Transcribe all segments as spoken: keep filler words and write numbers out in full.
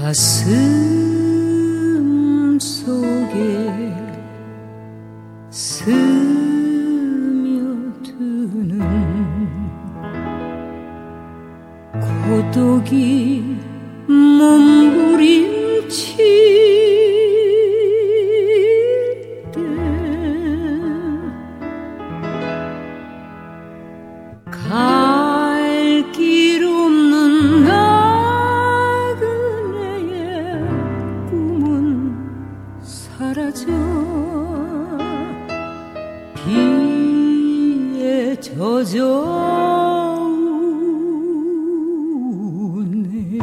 가슴 속에 스며드는 고독이 몸부림칠 때 갈 길 없는 나그네의 꿈은 사라져 비에 젖어 우네.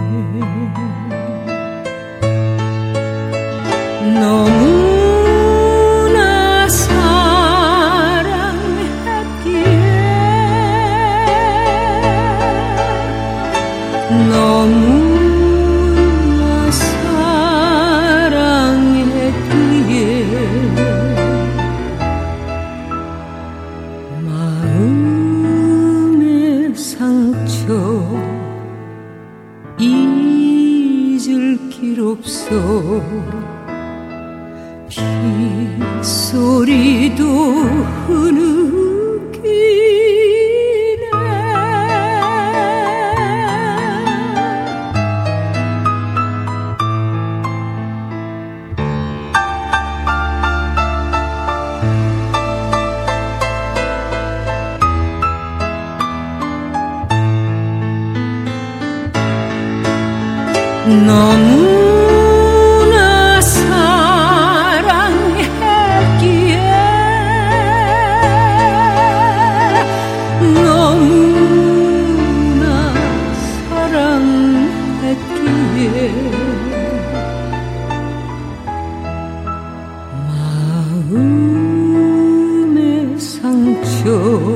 너무나 사랑했기에 너무나 사랑했기에 마음의 상처 잊을 길 없어 빗소리도 흐느끼네. 너무나 사랑했기에 너무나 사랑했기에 마음의 상처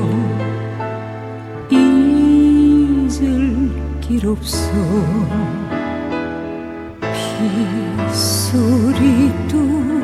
잊을 길 없어 빗소리도